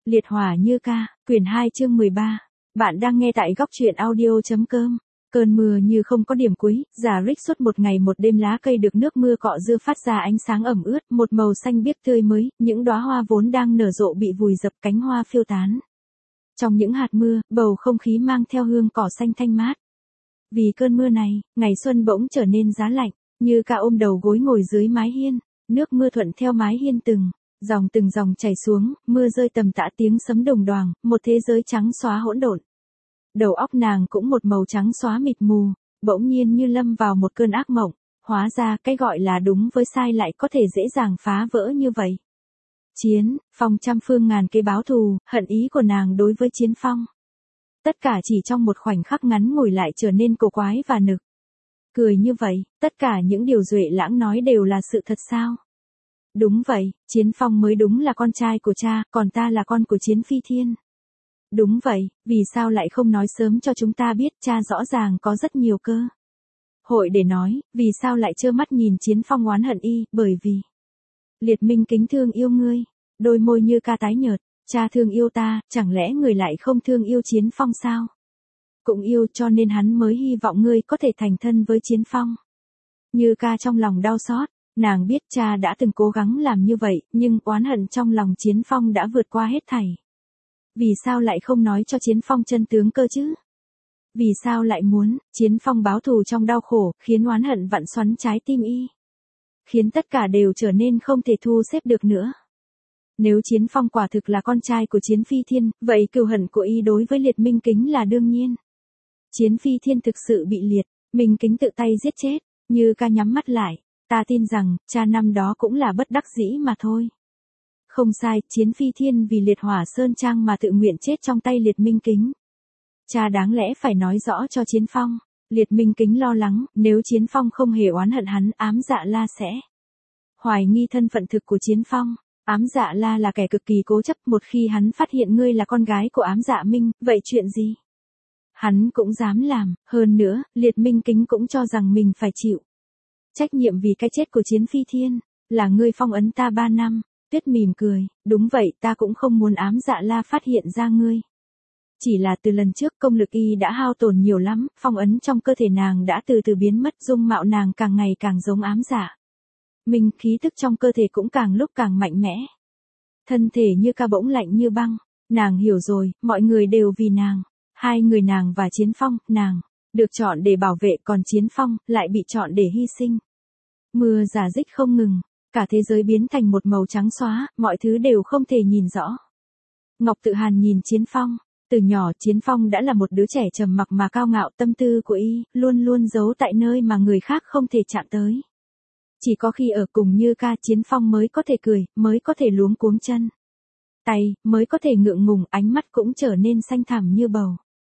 Liệt hỏa như ca, quyển 2 chương 13. Bạn đang nghe tại góc truyện audio.com. Cơn mưa như không có điểm cuối, giả rích suốt một ngày một đêm lá cây được nước mưa cọ rưa phát ra ánh sáng ẩm ướt, một màu xanh biếc tươi mới, những đóa hoa vốn đang nở rộ bị vùi dập cánh hoa phiêu tán. Trong những hạt mưa, bầu không khí mang theo hương cỏ xanh thanh mát. Vì cơn mưa này, ngày xuân bỗng trở nên giá lạnh, như ca ôm đầu gối ngồi dưới mái hiên, nước mưa thuận theo mái hiên từng dòng chảy xuống, mưa rơi tầm tã tiếng sấm đồng đoàng, một thế giới trắng xóa hỗn độn. Đầu óc nàng cũng một màu trắng xóa mịt mù, bỗng nhiên như lâm vào một cơn ác mộng, hóa ra cái gọi là đúng với sai lại có thể dễ dàng phá vỡ như vậy. Chiến Phong trăm phương ngàn kế báo thù, hận ý của nàng đối với Chiến Phong. Tất cả chỉ trong một khoảnh khắc ngắn ngủi lại trở nên cổ quái và nực. Cười như vậy, tất cả những điều Duệ Lãng nói đều là sự thật sao? Đúng vậy, Chiến Phong mới đúng là con trai của cha, còn ta là con của Chiến Phi Thiên. Đúng vậy, vì sao lại không nói sớm cho chúng ta biết, cha rõ ràng có rất nhiều cơ hội để nói, vì sao lại trơ mắt nhìn Chiến Phong oán hận y, bởi vì Liệt Minh Kính thương yêu ngươi. Đôi môi như ca tái nhợt, cha thương yêu ta, chẳng lẽ người lại không thương yêu Chiến Phong sao? Cũng yêu, cho nên hắn mới hy vọng ngươi có thể thành thân với Chiến Phong. Như ca trong lòng đau xót. Nàng biết cha đã từng cố gắng làm như vậy, nhưng oán hận trong lòng Chiến Phong đã vượt qua hết thảy. Vì sao lại không nói cho Chiến Phong chân tướng cơ chứ? Vì sao lại muốn Chiến Phong báo thù trong đau khổ, khiến oán hận vặn xoắn trái tim y? Khiến tất cả đều trở nên không thể thu xếp được nữa. Nếu Chiến Phong quả thực là con trai của Chiến Phi Thiên, vậy cừu hận của y đối với Liệt Minh Kính là đương nhiên. Chiến Phi Thiên thực sự bị Liệt Minh Kính tự tay giết chết, Như ca nhắm mắt lại. Ta tin rằng, cha năm đó cũng là bất đắc dĩ mà thôi. Không sai, Chiến Phi Thiên vì Liệt Hỏa Sơn Trang mà tự nguyện chết trong tay Liệt Minh Kính. Cha đáng lẽ phải nói rõ cho Chiến Phong. Liệt Minh Kính lo lắng, nếu Chiến Phong không hề oán hận hắn, Ám Dạ La sẽ hoài nghi thân phận thực của Chiến Phong. Ám Dạ La là kẻ cực kỳ cố chấp, một khi hắn phát hiện ngươi là con gái của Ám Dạ Minh, vậy chuyện gì hắn cũng dám làm, hơn nữa, Liệt Minh Kính cũng cho rằng mình phải chịu trách nhiệm vì cái chết của Chiến Phi Thiên, là ngươi phong ấn ta 3 năm, Tuyết mỉm cười, đúng vậy, ta cũng không muốn Ám Dạ La phát hiện ra ngươi. Chỉ là từ lần trước công lực y đã hao tổn nhiều lắm, phong ấn trong cơ thể nàng đã từ từ biến mất, dung mạo nàng càng ngày càng giống Ám Dạ Minh, khí tức trong cơ thể cũng càng lúc càng mạnh mẽ. Thân thể Như ca bỗng lạnh như băng, nàng hiểu rồi, mọi người đều vì nàng, hai người nàng và Chiến Phong, nàng được chọn để bảo vệ, còn Chiến Phong lại bị chọn để hy sinh. Mưa rả rích không ngừng, cả thế giới biến thành một màu trắng xóa, mọi thứ đều không thể nhìn rõ. Ngọc Tự Hàn nhìn Chiến Phong, từ nhỏ Chiến Phong đã là một đứa trẻ trầm mặc mà cao ngạo, tâm tư của y luôn luôn giấu tại nơi mà người khác không thể chạm tới. Chỉ có khi ở cùng Như ca, Chiến Phong mới có thể cười, mới có thể luống cuống chân tay, mới có thể ngượng ngùng, ánh mắt cũng trở nên xanh thẳm như bầu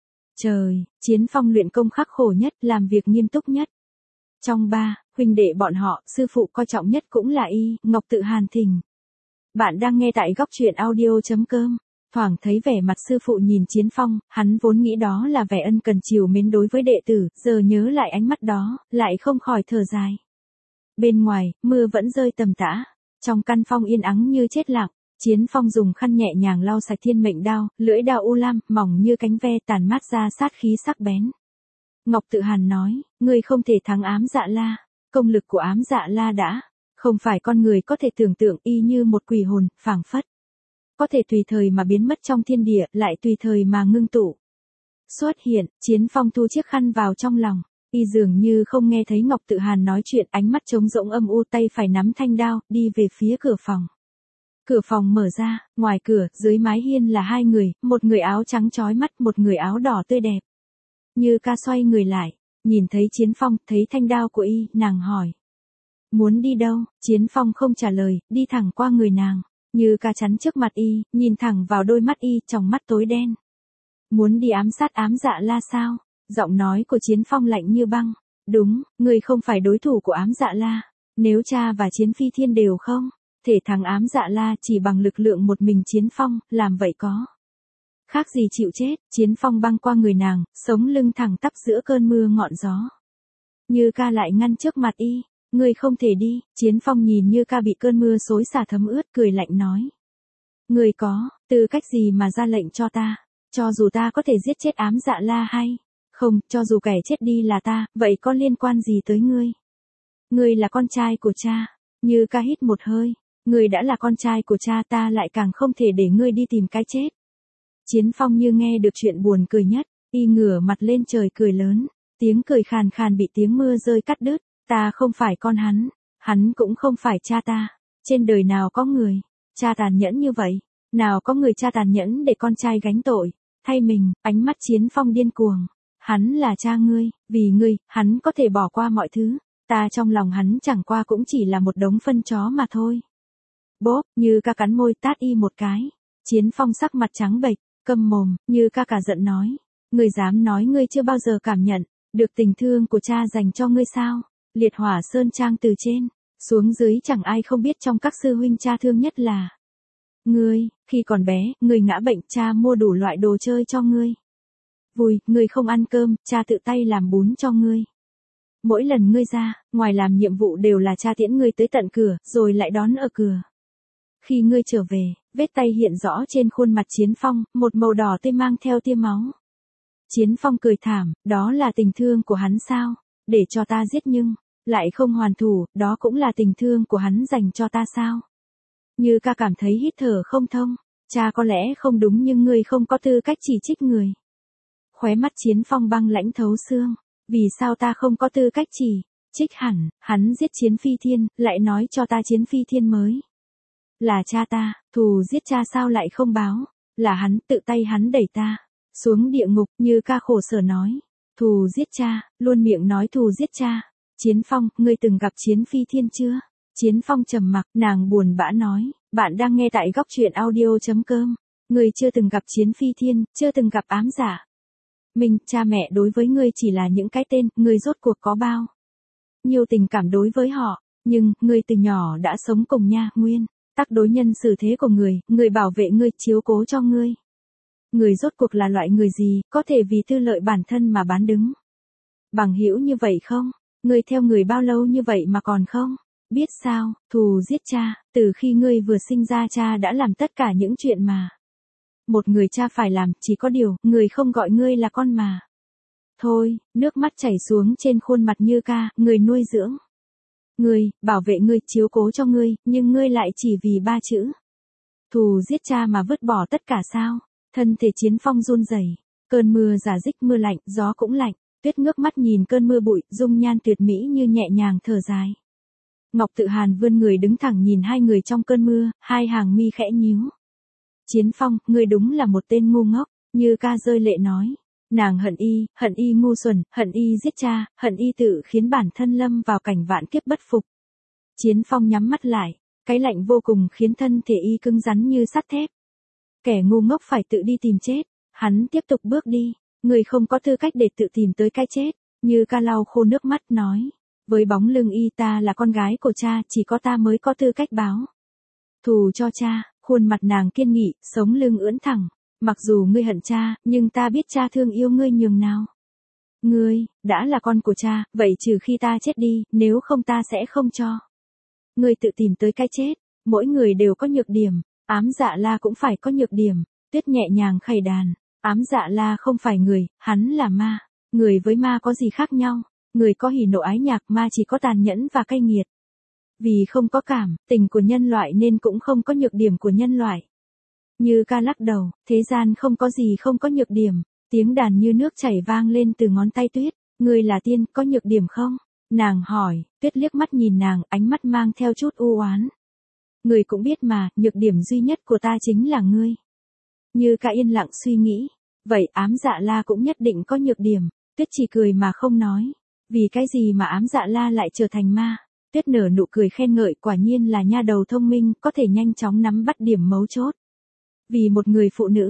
trời. Chiến Phong luyện công khắc khổ nhất, làm việc nghiêm túc nhất. Trong ba huynh đệ bọn họ, sư phụ coi trọng nhất cũng là y, Ngọc Tự Hàn thỉnh. Bạn đang nghe tại góc truyện audio.com. Thoảng thấy vẻ mặt sư phụ nhìn Chiến Phong, hắn vốn nghĩ đó là vẻ ân cần chiều mến đối với đệ tử, giờ nhớ lại ánh mắt đó, lại không khỏi thở dài. Bên ngoài, mưa vẫn rơi tầm tã. Trong căn phòng yên ắng như chết lặng, Chiến Phong dùng khăn nhẹ nhàng lau sạch thiên mệnh đao, lưỡi đao u lam, mỏng như cánh ve, tàn mát ra sát khí sắc bén. Ngọc Tự Hàn nói, ngươi không thể thắng Ám Dạ La. Công lực của Ám Dạ La đã không phải con người có thể tưởng tượng, y như một quỷ hồn, phảng phất có thể tùy thời mà biến mất trong thiên địa, lại tùy thời mà ngưng tụ xuất hiện. Chiến Phong thu chiếc khăn vào trong lòng, y dường như không nghe thấy Ngọc Tự Hàn nói chuyện, ánh mắt trống rỗng âm u, tay phải nắm thanh đao, đi về phía cửa phòng. Cửa phòng mở ra, ngoài cửa, dưới mái hiên là hai người, một người áo trắng chói mắt, một người áo đỏ tươi đẹp. Như ca xoay người lại, nhìn thấy Chiến Phong, thấy thanh đao của y, nàng hỏi. Muốn đi đâu? Chiến Phong không trả lời, đi thẳng qua người nàng. Như ca chắn trước mặt y, nhìn thẳng vào đôi mắt y, tròng mắt tối đen. Muốn đi ám sát Ám Dạ La sao? Giọng nói của Chiến Phong lạnh như băng. Đúng, ngươi không phải đối thủ của Ám Dạ La. Nếu cha và Chiến Phi Thiên đều không thể thắng Ám Dạ La chỉ bằng lực lượng một mình Chiến Phong, làm vậy có khác gì chịu chết. Chiến Phong băng qua người nàng, sống lưng thẳng tắp giữa cơn mưa ngọn gió. Như ca lại ngăn trước mặt y. Ngươi không thể đi. Chiến Phong nhìn Như ca bị cơn mưa xối xả thấm ướt, cười lạnh nói. Ngươi có tư cách gì mà ra lệnh cho ta? Cho dù ta có thể giết chết Ám Dạ La hay không, cho dù kẻ chết đi là ta, vậy có liên quan gì tới ngươi? Ngươi là con trai của cha. Như Ca hít một hơi. Ngươi đã là con trai của cha, ta lại càng không thể để ngươi đi tìm cái chết. Chiến Phong như nghe được chuyện buồn cười nhất, y ngửa mặt lên trời cười lớn, tiếng cười khàn khàn bị tiếng mưa rơi cắt đứt. Ta không phải con hắn cũng không phải cha ta. Trên đời nào có người cha tàn nhẫn như vậy? Nào có người cha tàn nhẫn để con trai gánh tội thay mình? Ánh mắt Chiến Phong điên cuồng. Hắn là cha ngươi, vì ngươi, hắn có thể bỏ qua mọi thứ. Ta trong lòng hắn chẳng qua cũng chỉ là một đống phân chó mà thôi. Bốp, Như Ca cắn môi tát y một cái. Chiến Phong sắc mặt trắng bệch, câm mồm. Như Ca cả giận nói. Ngươi dám nói ngươi chưa bao giờ cảm nhận được tình thương của cha dành cho ngươi sao? Liệt Hỏa Sơn Trang từ trên xuống dưới chẳng ai không biết trong các sư huynh cha thương nhất là ngươi. Khi còn bé, ngươi ngã bệnh, cha mua đủ loại đồ chơi cho ngươi vui, ngươi không ăn cơm, cha tự tay làm bún cho ngươi. Mỗi lần ngươi ra ngoài làm nhiệm vụ đều là cha tiễn ngươi tới tận cửa, rồi lại đón ở cửa. Khi ngươi trở về, vết tay hiện rõ trên khuôn mặt Chiến Phong, một màu đỏ tươi mang theo tia máu. Chiến Phong cười thảm, đó là tình thương của hắn sao? Để cho ta giết nhưng lại không hoàn thủ, đó cũng là tình thương của hắn dành cho ta sao? Như Ca cảm thấy hít thở không thông. Cha có lẽ không đúng nhưng ngươi không có tư cách chỉ trích người. Khóe mắt Chiến Phong băng lãnh thấu xương. Vì sao ta không có tư cách chỉ trích hắn giết Chiến Phi Thiên, lại nói cho ta Chiến Phi Thiên mới là cha ta, thù giết cha sao lại không báo? Là hắn, tự tay hắn đẩy ta xuống địa ngục. Như Ca khổ sở nói. Thù giết cha, luôn miệng nói thù giết cha. Chiến Phong, ngươi từng gặp Chiến Phi Thiên chưa? Chiến Phong trầm mặc, nàng buồn bã nói. Bạn đang nghe tại góc truyện audio.com. Ngươi chưa từng gặp Chiến Phi Thiên, chưa từng gặp Ám Dạ Minh, cha mẹ đối với ngươi chỉ là những cái tên, ngươi rốt cuộc có bao nhiêu tình cảm đối với họ, nhưng, ngươi từ nhỏ đã sống cùng nha, nguyên tắc đối nhân xử thế của người bảo vệ ngươi, chiếu cố cho ngươi. Người rốt cuộc là loại người gì, có thể vì tư lợi bản thân mà bán đứng bằng hữu như vậy không? Ngươi theo người bao lâu như vậy mà còn không biết sao? Thù giết cha, từ khi ngươi vừa sinh ra cha đã làm tất cả những chuyện mà một người cha phải làm, chỉ có điều, người không gọi ngươi là con mà thôi. Nước mắt chảy xuống trên khuôn mặt Như Ca. Người nuôi dưỡng ngươi, bảo vệ ngươi, chiếu cố cho ngươi, nhưng ngươi lại chỉ vì 3 chữ thù giết cha mà vứt bỏ tất cả sao? Thân thể Chiến Phong run rẩy. Cơn mưa rả rích, mưa lạnh, gió cũng lạnh. Tuyết ngước mắt nhìn cơn mưa bụi, dung nhan tuyệt mỹ như nhẹ nhàng thở dài. Ngọc Tự Hàn vươn người đứng thẳng nhìn hai người trong cơn mưa, hai hàng mi khẽ nhíu. Chiến Phong, ngươi đúng là một tên ngu ngốc. Như Ca rơi lệ nói. Nàng hận y ngu xuẩn, hận y giết cha, hận y tự khiến bản thân lâm vào cảnh vạn kiếp bất phục. Chiến Phong nhắm mắt lại, cái lạnh vô cùng khiến thân thể y cứng rắn như sắt thép. Kẻ ngu ngốc phải tự đi tìm chết. Hắn tiếp tục bước đi. Người không có tư cách để tự tìm tới cái chết. Như Ca lau khô nước mắt nói. Với bóng lưng y, ta là con gái của cha, chỉ có ta mới có tư cách báo thù cho cha. Khuôn mặt nàng kiên nghị, sống lưng ưỡn thẳng. Mặc dù ngươi hận cha, nhưng ta biết cha thương yêu ngươi nhường nào. Ngươi đã là con của cha, vậy trừ khi ta chết đi, nếu không ta sẽ không cho ngươi tự tìm tới cái chết. Mỗi người đều có nhược điểm. Ám Dạ La cũng phải có nhược điểm. Tuyết nhẹ nhàng khẩy đàn. Ám Dạ La không phải người, hắn là ma. Người với ma có gì khác nhau? Người có hỉ nộ ái nhạc, ma chỉ có tàn nhẫn và cay nghiệt. Vì không có cảm tình của nhân loại nên cũng không có nhược điểm của nhân loại. Như Ca lắc đầu, thế gian không có gì không có nhược điểm. Tiếng đàn như nước chảy vang lên từ ngón tay Tuyết. Ngươi là tiên, có nhược điểm không? Nàng hỏi. Tuyết liếc mắt nhìn nàng, ánh mắt mang theo chút u oán. Ngươi cũng biết mà, nhược điểm duy nhất của ta chính là ngươi. Như Ca yên lặng suy nghĩ. Vậy Ám Dạ La cũng nhất định có nhược điểm. Tuyết chỉ cười mà không nói. Vì cái gì mà Ám Dạ La lại trở thành ma? Tuyết nở nụ cười khen ngợi, quả nhiên là nha đầu thông minh, có thể nhanh chóng nắm bắt điểm mấu chốt. Vì một người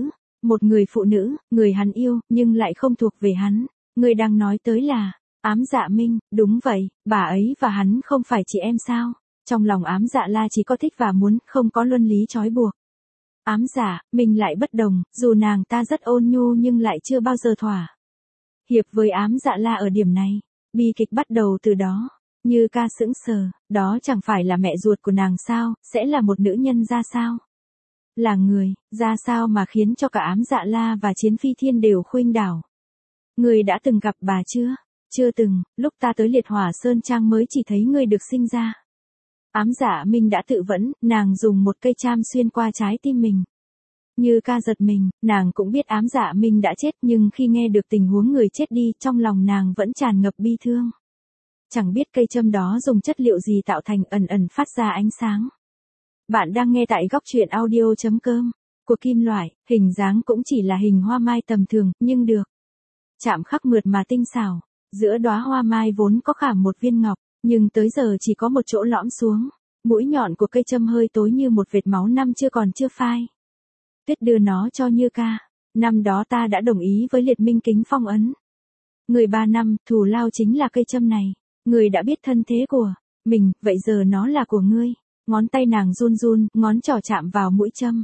phụ nữ, người hắn yêu, nhưng lại không thuộc về hắn. Người đang nói tới là Ám Dạ Minh. Đúng vậy, bà ấy và hắn không phải chị em sao? Trong lòng Ám Dạ La chỉ có thích và muốn, không có luân lý trói buộc. Ám Dạ Minh lại bất đồng, dù nàng ta rất ôn nhu nhưng lại chưa bao giờ thỏa hiệp với Ám Dạ La ở điểm này. Bi kịch bắt đầu từ đó. Như Ca sững sờ, đó chẳng phải là mẹ ruột của nàng sao, sẽ là một nữ nhân ra sao? Là người, ra sao mà khiến cho cả Ám Dạ La và Chiến Phi Thiên đều khuynh đảo. Ngươi đã từng gặp bà chưa? Chưa từng, lúc ta tới Liệt Hỏa Sơn Trang mới chỉ thấy ngươi được sinh ra. Ám Dạ Minh đã tự vẫn, nàng dùng một cây cham xuyên qua trái tim mình. Như ca giật mình, nàng cũng biết Ám Dạ Minh đã chết nhưng khi nghe được tình huống người chết đi trong lòng nàng vẫn tràn ngập bi thương. Chẳng biết cây châm đó dùng chất liệu gì tạo thành ẩn ẩn phát ra ánh sáng. Bạn đang nghe tại góc truyện audio.com. Của kim loại, hình dáng cũng chỉ là hình hoa mai tầm thường, nhưng được chạm khắc mượt mà tinh xảo. Giữa đóa hoa mai vốn có khảm một viên ngọc, nhưng tới giờ chỉ có một chỗ lõm xuống. Mũi nhọn của cây châm hơi tối như một vệt máu năm chưa phai. Tuyết đưa nó cho Như ca. Năm đó ta đã đồng ý với Liệt Minh Kính phong ấn. Người 3 năm, thù lao chính là cây châm này. Người đã biết thân thế của mình, vậy giờ nó là của ngươi. Ngón tay nàng run run, ngón trỏ chạm vào mũi châm.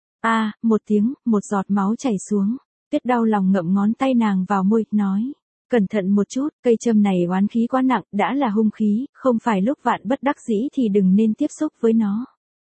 Một tiếng, một giọt máu chảy xuống. Tuyết đau lòng ngậm ngón tay nàng vào môi, nói. Cẩn thận một chút, cây châm này oán khí quá nặng, đã là hung khí, không phải lúc vạn bất đắc dĩ thì đừng nên tiếp xúc với nó.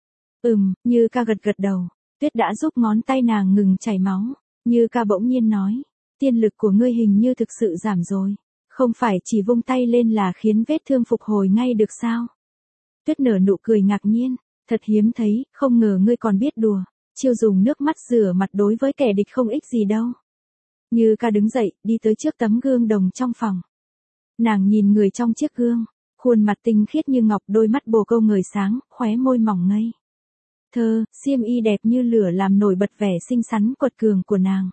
Như ca gật gật đầu. Tuyết đã giúp ngón tay nàng ngừng chảy máu. Như ca bỗng nhiên nói. Tiên lực của ngươi hình như thực sự giảm rồi. Không phải chỉ vung tay lên là khiến vết thương phục hồi ngay được sao? Tuyết nở nụ cười ngạc nhiên. Thật hiếm thấy, không ngờ ngươi còn biết đùa. Chiêu dùng nước mắt rửa mặt đối với kẻ địch không ích gì đâu. Như ca đứng dậy, đi tới trước tấm gương đồng trong phòng. Nàng nhìn người trong chiếc gương. Khuôn mặt tinh khiết như ngọc, đôi mắt bồ câu ngời sáng, khóe môi mỏng ngây. Xiêm y đẹp như lửa làm nổi bật vẻ xinh xắn quật cường của nàng.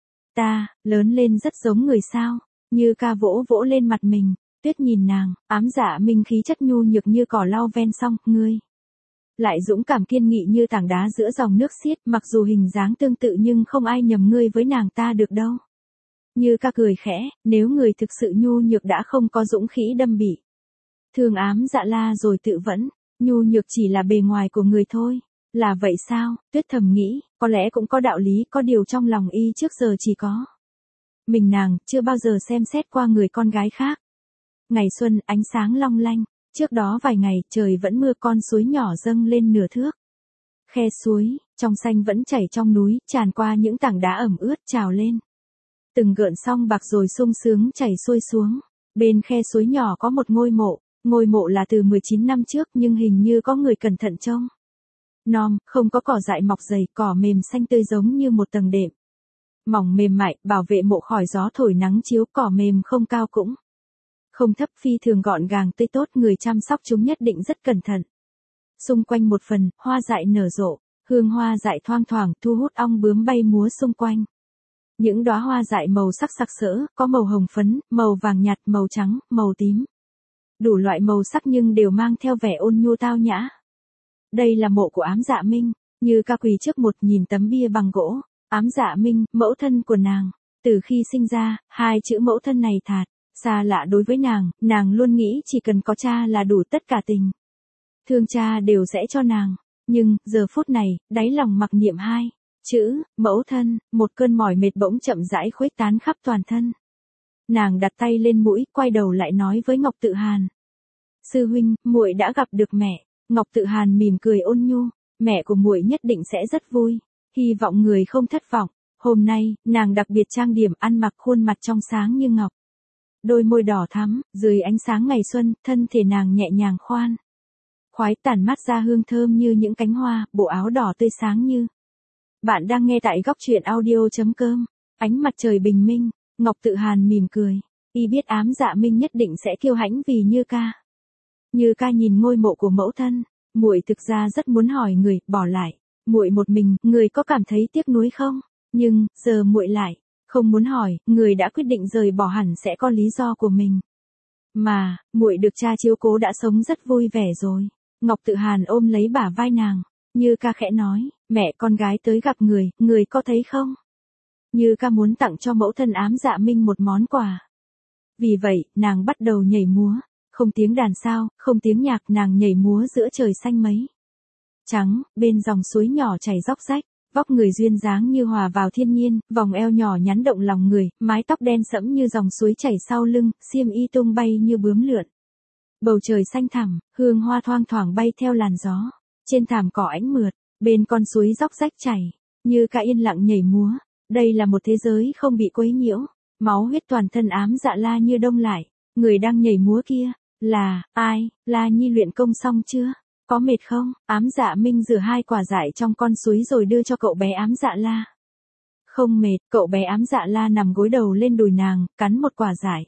Ta, lớn lên rất giống người sao? Như ca vỗ vỗ lên mặt mình. Tuyết nhìn nàng, Ám Dạ Minh khí chất nhu nhược như cỏ lau ven sông, ngươi lại dũng cảm kiên nghị như tảng đá giữa dòng nước xiết, mặc dù hình dáng tương tự nhưng không ai nhầm ngươi với nàng ta được đâu. Như ca cười khẽ, nếu người thực sự nhu nhược đã không có dũng khí đâm bị thương Ám Dạ La rồi tự vẫn, nhu nhược chỉ là bề ngoài của người thôi. Là vậy sao? Tuyết thầm nghĩ, có lẽ cũng có đạo lý, có điều trong lòng y trước giờ chỉ có mình nàng, chưa bao giờ xem xét qua người con gái khác. Ngày xuân, ánh sáng long lanh, trước đó vài ngày, trời vẫn mưa, con suối nhỏ dâng lên nửa thước. Khe suối, trong xanh vẫn chảy trong núi, tràn qua những tảng đá ẩm ướt trào lên. Từng gợn song bạc rồi sung sướng chảy xuôi xuống. Bên khe suối nhỏ có một ngôi mộ là từ 19 năm trước nhưng hình như có người cẩn thận trông nom, không có cỏ dại mọc dày, cỏ mềm xanh tươi giống như một tầng đệm mỏng mềm mại, bảo vệ mộ khỏi gió thổi nắng chiếu. Cỏ mềm không cao cũng không thấp, phi thường gọn gàng tươi tốt, người chăm sóc chúng nhất định rất cẩn thận. Xung quanh một phần, hoa dại nở rộ, hương hoa dại thoang thoảng thu hút ong bướm bay múa xung quanh. Những đóa hoa dại màu sắc sặc sỡ, có màu hồng phấn, màu vàng nhạt, màu trắng, màu tím. Đủ loại màu sắc nhưng đều mang theo vẻ ôn nhu tao nhã. Đây là mộ của Ám Dạ Minh. Như ca quỳ trước một nhìn tấm bia bằng gỗ. Ám Dạ Minh, mẫu thân của nàng. Từ khi sinh ra, hai chữ mẫu thân này thạt xa lạ đối với nàng luôn nghĩ chỉ cần có cha là đủ, tất cả tình thương cha đều sẽ cho nàng. Nhưng, giờ phút này, đáy lòng mặc niệm hai chữ, mẫu thân, một cơn mỏi mệt bỗng chậm rãi khuếch tán khắp toàn thân. Nàng đặt tay lên mũi, quay đầu lại nói với Ngọc Tự Hàn. Sư huynh, muội đã gặp được mẹ. Ngọc Tự Hàn mỉm cười ôn nhu, mẹ của muội nhất định sẽ rất vui, hy vọng người không thất vọng. Hôm nay, nàng đặc biệt trang điểm, ăn mặc, khuôn mặt trong sáng như ngọc. Đôi môi đỏ thắm, dưới ánh sáng ngày xuân, thân thể nàng nhẹ nhàng khoái tản mát ra hương thơm như những cánh hoa, bộ áo đỏ tươi sáng như. Bạn đang nghe tại góc truyện audio.com. Ánh mặt trời bình minh, Ngọc Tự Hàn mỉm cười, y biết Ám Dạ Minh nhất định sẽ kiêu hãnh vì Như ca. Như ca nhìn ngôi mộ của mẫu thân, muội thực ra rất muốn hỏi người, bỏ lại muội một mình, người có cảm thấy tiếc nuối không? Nhưng giờ muội lại không muốn hỏi, người đã quyết định rời bỏ hẳn sẽ có lý do của mình. Mà, muội được cha chiếu cố đã sống rất vui vẻ rồi. Ngọc Tự Hàn ôm lấy bả vai nàng, Như ca khẽ nói, mẹ con gái tới gặp người có thấy không? Như ca muốn tặng cho mẫu thân Ám Dạ Minh một món quà. Vì vậy, nàng bắt đầu nhảy múa. Không tiếng đàn sao, không tiếng nhạc, nàng nhảy múa giữa trời xanh mấy trắng, bên dòng suối nhỏ chảy róc rách. Vóc người duyên dáng như hòa vào thiên nhiên, vòng eo nhỏ nhắn động lòng người, mái tóc đen sẫm như dòng suối chảy sau lưng, xiêm y tung bay như bướm lượn. Bầu trời xanh thẳm, hương hoa thoang thoảng bay theo làn gió. Trên thảm cỏ ánh mượt, Bên con suối róc rách chảy, Như Ca yên lặng nhảy múa. Đây là một thế giới không bị quấy nhiễu. Máu huyết toàn thân Ám Dạ La như đông lại. Người đang nhảy múa kia, là, ai, La Nhi luyện công xong chưa? Có mệt không? Ám Dạ Minh rửa 2 quả dại trong con suối rồi đưa cho cậu bé Ám Dạ La. Không mệt, cậu bé Ám Dạ La nằm gối đầu lên đùi nàng, cắn một quả dại.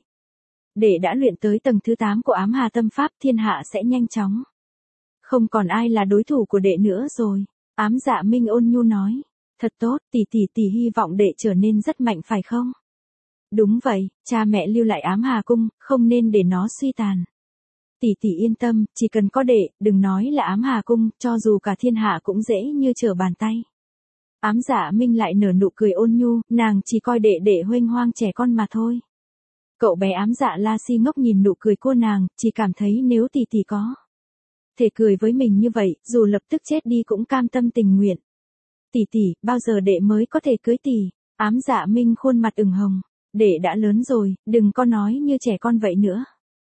Đệ đã luyện tới tầng thứ 8 của Ám Hà Tâm Pháp, thiên hạ sẽ nhanh chóng. Không còn ai là đối thủ của đệ nữa rồi. Ám Dạ Minh ôn nhu nói. Thật tốt, tỷ hy vọng đệ trở nên rất mạnh phải không? Đúng vậy, cha mẹ lưu lại Ám Hà Cung, không nên để nó suy tàn. Tỷ yên tâm, chỉ cần có đệ, đừng nói là Ám Hà Cung, cho dù cả thiên hạ cũng dễ như trở bàn tay. Ám Dạ Minh lại nở nụ cười ôn nhu, nàng chỉ coi đệ huênh hoang trẻ con mà thôi. Cậu bé Ám Dạ La si ngốc nhìn nụ cười cô nàng, chỉ cảm thấy nếu tỷ có thể cười với mình như vậy, dù lập tức chết đi cũng cam tâm tình nguyện. Tỷ, bao giờ đệ mới có thể cưới tỷ? Ám Dạ Minh khuôn mặt ửng hồng. Đệ đã lớn rồi, đừng có nói như trẻ con vậy nữa.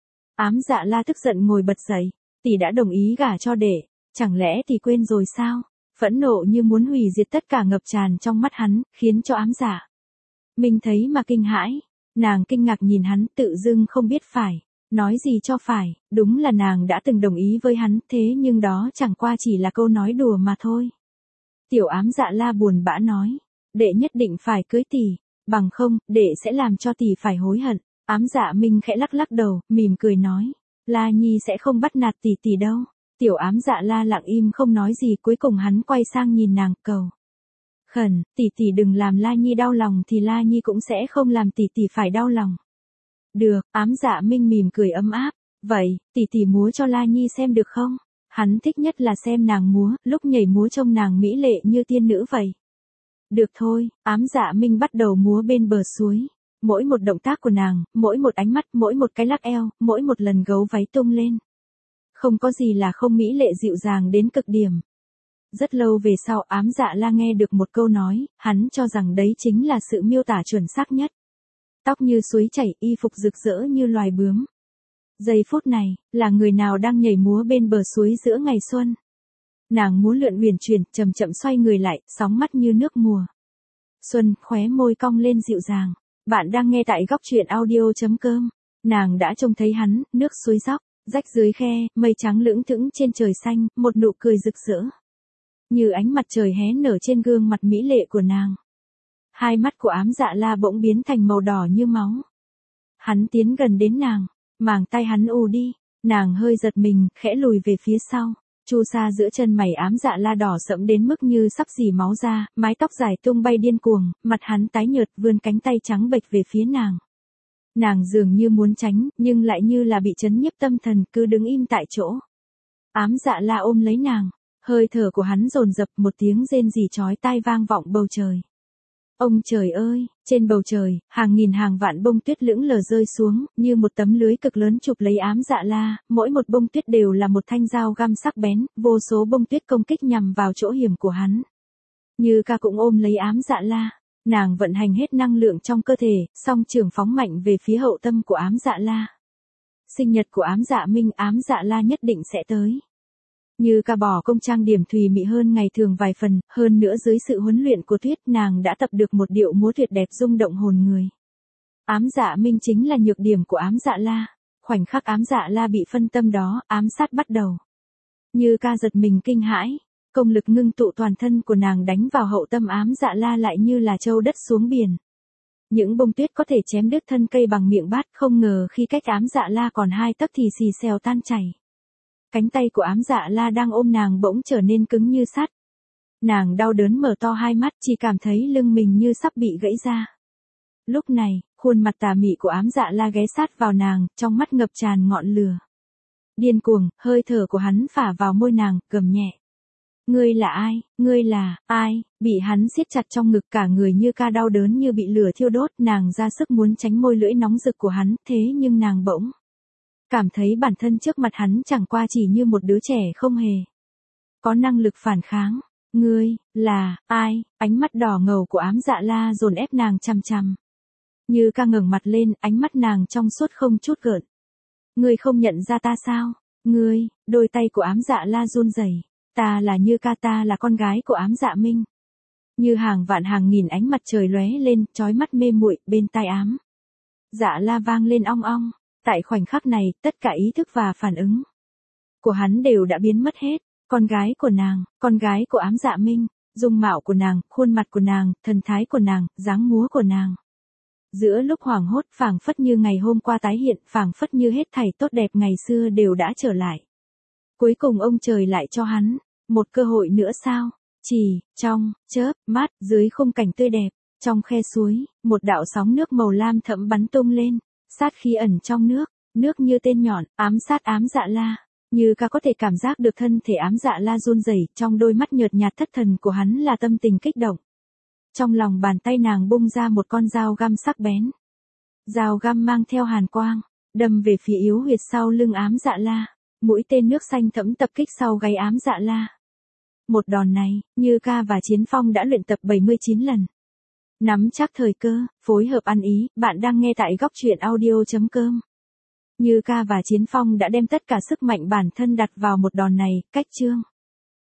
Ám Dạ La tức giận ngồi bật dậy. Tỷ đã đồng ý gả cho đệ, chẳng lẽ tỷ quên rồi sao? Phẫn nộ như muốn hủy diệt tất cả ngập tràn trong mắt hắn, khiến cho Ám Dạ Minh thấy mà kinh hãi. Nàng kinh ngạc nhìn hắn, tự dưng không biết phải nói gì cho phải. Đúng là nàng đã từng đồng ý với hắn, thế nhưng đó chẳng qua chỉ là câu nói đùa mà thôi. Tiểu Ám Dạ La buồn bã nói. Đệ nhất định phải cưới tỷ, bằng không, đệ sẽ làm cho tỷ phải hối hận. Ám Dạ Minh khẽ lắc đầu, mỉm cười nói. La Nhi sẽ không bắt nạt tỷ đâu. Tiểu Ám Dạ La lặng im không nói gì, cuối cùng hắn quay sang nhìn nàng, cầu khẩn, tỷ đừng làm La Nhi đau lòng thì La Nhi cũng sẽ không làm tỷ phải đau lòng. Được, Ám Dạ Minh mỉm cười ấm áp. Vậy, tỷ múa cho La Nhi xem được không? Hắn thích nhất là xem nàng múa, lúc nhảy múa trông nàng mỹ lệ như tiên nữ vậy. Được thôi, Ám Dạ Minh bắt đầu múa bên bờ suối. Mỗi một động tác của nàng, mỗi một ánh mắt, mỗi một cái lắc eo, mỗi một lần gấu váy tung lên. Không có gì là không mỹ lệ dịu dàng đến cực điểm. Rất lâu về sau Ám Dạ La nghe được một câu nói, hắn cho rằng đấy chính là sự miêu tả chuẩn xác nhất. Tóc như suối chảy, y phục rực rỡ như loài bướm. Giây phút này, là người nào đang nhảy múa bên bờ suối giữa ngày xuân. Nàng múa lượn huyền chuyển, chậm chậm xoay người lại, sóng mắt như nước mùa xuân, khóe môi cong lên dịu dàng. Bạn đang nghe tại góc truyện audio.com. Nàng đã trông thấy hắn, nước suối róc rách dưới khe, mây trắng lững thững trên trời xanh, một nụ cười rực rỡ như ánh mặt trời hé nở trên gương mặt mỹ lệ của nàng. Hai mắt của Ám Dạ La bỗng biến thành màu đỏ như máu. Hắn tiến gần đến nàng, màng tay hắn ù đi, nàng hơi giật mình, khẽ lùi về phía sau. Chu sa giữa chân mày Ám Dạ La đỏ sẫm đến mức như sắp rỉ máu ra, mái tóc dài tung bay điên cuồng, mặt hắn tái nhợt, vươn cánh tay trắng bệch về phía nàng. Nàng dường như muốn tránh, nhưng lại như là bị chấn nhiếp tâm thần, cứ đứng im tại chỗ. Ám Dạ La ôm lấy nàng, hơi thở của hắn dồn dập, một tiếng rên rỉ chói tai vang vọng bầu trời. Ông trời ơi, trên bầu trời, hàng nghìn hàng vạn bông tuyết lững lờ rơi xuống, như một tấm lưới cực lớn chụp lấy Ám Dạ La, mỗi một bông tuyết đều là một thanh dao găm sắc bén, vô số bông tuyết công kích nhằm vào chỗ hiểm của hắn. Như Ca cũng ôm lấy Ám Dạ La, nàng vận hành hết năng lượng trong cơ thể, song trường phóng mạnh về phía hậu tâm của Ám Dạ La. Sinh nhật của Ám Dạ Minh, Ám Dạ La nhất định sẽ tới. Như Ca bỏ công trang điểm thùy mị hơn ngày thường vài phần, hơn nữa dưới sự huấn luyện của Tuyết, nàng đã tập được một điệu múa tuyệt đẹp rung động hồn người. Ám Dạ Minh chính là nhược điểm của Ám Dạ La. Khoảnh khắc Ám Dạ La bị phân tâm đó, ám sát bắt đầu. Như Ca giật mình kinh hãi, công lực ngưng tụ toàn thân của nàng đánh vào hậu tâm Ám Dạ La lại như là châu đất xuống biển. Những bông tuyết có thể chém đứt thân cây bằng miệng bát, không ngờ khi cách Ám Dạ La còn 2 tấc thì xì xèo tan chảy. Cánh tay của Ám Dạ La đang ôm nàng bỗng trở nên cứng như sắt. Nàng đau đớn mở to hai mắt, chỉ cảm thấy lưng mình như sắp bị gãy ra. Lúc này, khuôn mặt tà mị của Ám Dạ La ghé sát vào nàng, trong mắt ngập tràn ngọn lửa. Điên cuồng, hơi thở của hắn phả vào môi nàng, gầm nhẹ. Ngươi là ai, ngươi là ai? Bị hắn siết chặt trong ngực, cả người Như Ca đau đớn như bị lửa thiêu đốt, nàng ra sức muốn tránh môi lưỡi nóng rực của hắn, thế nhưng nàng bỗng cảm thấy bản thân trước mặt hắn chẳng qua chỉ như một đứa trẻ không hề có năng lực phản kháng. Ngươi, là, ai? Ánh mắt đỏ ngầu của Ám Dạ La dồn ép nàng chằm chằm. Như Ca ngẩng mặt lên, ánh mắt nàng trong suốt không chút gợn. Ngươi không nhận ra ta sao? Ngươi, đôi tay của Ám Dạ La run rẩy. Ta là Như Ca, ta là con gái của Ám Dạ Minh. Như hàng vạn hàng nghìn ánh mặt trời lóe lên, chói mắt mê muội, bên tai Ám Dạ La vang lên ong ong. Tại khoảnh khắc này, tất cả ý thức và phản ứng của hắn đều đã biến mất hết. Con gái của nàng, con gái của Ám Dạ Minh, dung mạo của nàng, khuôn mặt của nàng, thần thái của nàng, dáng múa của nàng. Giữa lúc hoảng hốt, phảng phất như ngày hôm qua tái hiện, phảng phất như hết thảy tốt đẹp ngày xưa đều đã trở lại. Cuối cùng ông trời lại cho hắn một cơ hội nữa sao? Chỉ trong chớp mắt, dưới khung cảnh tươi đẹp, trong khe suối, một đạo sóng nước màu lam thẫm bắn tung lên, sát khí ẩn trong nước, nước như tên nhọn, ám sát Ám Dạ La. Như Ca có thể cảm giác được thân thể Ám Dạ La run rẩy, trong đôi mắt nhợt nhạt thất thần của hắn là tâm tình kích động. Trong lòng bàn tay nàng bung ra một con dao găm sắc bén. Dao găm mang theo hàn quang, đâm về phía yếu huyệt sau lưng Ám Dạ La. Mũi tên nước xanh thẫm tập kích sau gáy Ám Dạ La. Một đòn này, Như Ca và Chiến Phong đã luyện tập 79 lần. Nắm chắc thời cơ, phối hợp ăn ý, bạn đang nghe tại góc truyện audio.com. Như Ca và Chiến Phong đã đem tất cả sức mạnh bản thân đặt vào một đòn này, cách chương.